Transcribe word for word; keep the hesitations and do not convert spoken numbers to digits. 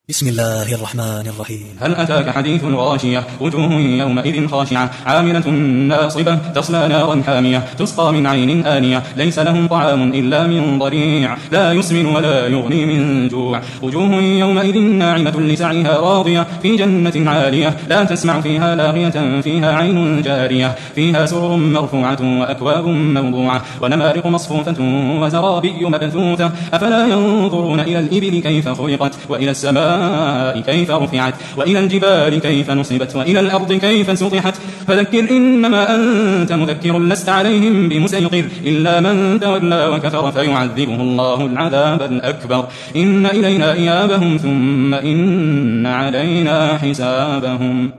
بسم الله الرحمن الرحيم. هل أتاك حديث الغاشية؟ وجوه يومئذ خاشعة عاملة ناصبة تصلى نارا حامية تسقى من عين آنية ليس لهم طعام إلا من ضريع لا يسمن ولا يغني من جوع. وجوه يومئذ ناعمة لسعيها راضية في جنة عالية لا تسمع فيها لاغية فيها عين جارية فيها سرر مرفوعة وأكواب موضوعة ونمارق مصفوفة وزرابي مبثوثة. أفلا ينظرون إلى الإبل كيف خلقت وإلى السماء كيف رفعت وإلى الجبال كيف نصبت وإلى الأرض كيف سطحت. فذكر إنما أنت مذكر لست عليهم بمسيطر إلا من تولى وكفر فيعذبه الله العذاب الأكبر. إن إلينا إيابهم ثم إن علينا حسابهم.